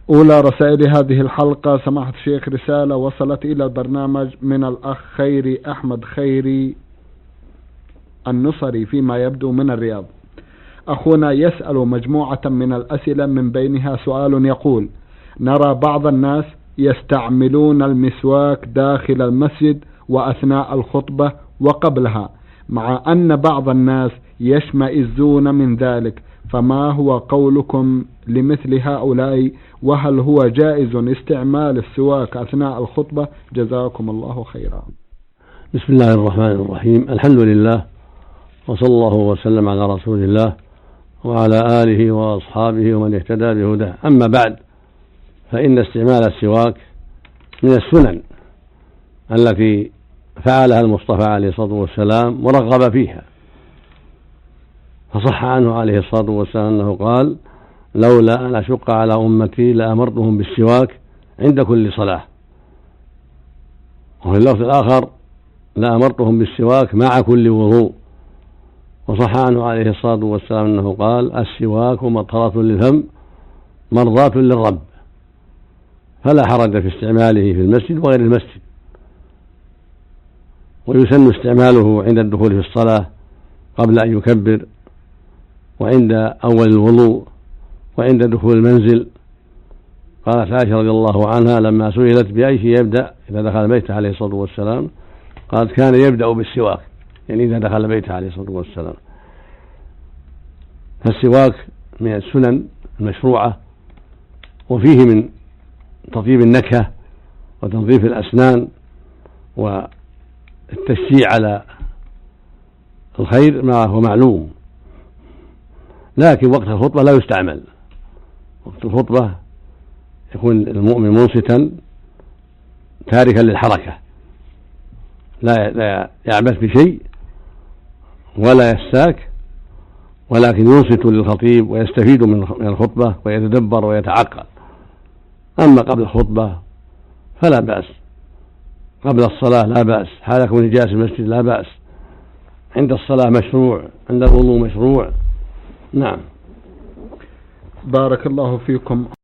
أولى رسائل هذه الحلقة: سماحة الشيخ، رسالة وصلت إلى البرنامج من الأخ خيري أحمد خيري النصري فيما يبدو من الرياض. أخونا يسأل مجموعة من الأسئلة، من بينها سؤال يقول: نرى بعض الناس يستعملون المسواك داخل المسجد وأثناء الخطبة وقبلها، مع أن بعض الناس يشمئزون من ذلك، فما هو قولكم لمثل هؤلاء؟ وهل هو جائز استعمال السواك أثناء الخطبة؟ جزاكم الله خيرا. بسم الله الرحمن الرحيم. الحمد لله، وصلى الله وسلم على رسول الله وعلى آله وأصحابه ومن اهتدى بهداه. أما بعد، فإن استعمال السواك من السنن التي فعلها المصطفى عليه الصلاة والسلام ورغب فيها، فصح عنه عليه الصلاة والسلام أنه قال: لولا أن أشق على أمتي لأمرتهم بالسواك عند كل صلاة. وفي اللفظ الآخر: لأمرتهم بالسواك مع كل وضوء. وصح عنه عليه الصلاة والسلام أنه قال: السواك مطهرة للفم مرضاة للرب. فلا حرج في استعماله في المسجد وغير المسجد، ويسن استعماله عند الدخول في الصلاة قبل أن يكبر، وعند أول الوضوء، وعند دخول المنزل. قالت عائشة رضي الله عنها لما سئلت بأي شيء يبدأ إذا دخل بيته عليه الصلاة والسلام، قالت: كان يبدأ بالسواك، يعني إذا دخل بيته عليه الصلاة والسلام. فالسواك من السنن المشروعة، وفيه من تطيب النكهة وتنظيف الأسنان والتشجيع على الخير ما هو معلوم. لكن وقت الخطبة لا يستعمل. وقت الخطبة يكون المؤمن منصتا تاركا للحركة، لا يعبث بشيء ولا يستاك، ولكن ينصت للخطيب ويستفيد من الخطبة ويتدبر ويتعقل. أما قبل الخطبة فلا بأس، قبل الصلاة لا بأس، حال كون جالس المسجد لا بأس، عند الصلاة مشروع، عند الوضوء مشروع. نعم. بارك الله فيكم.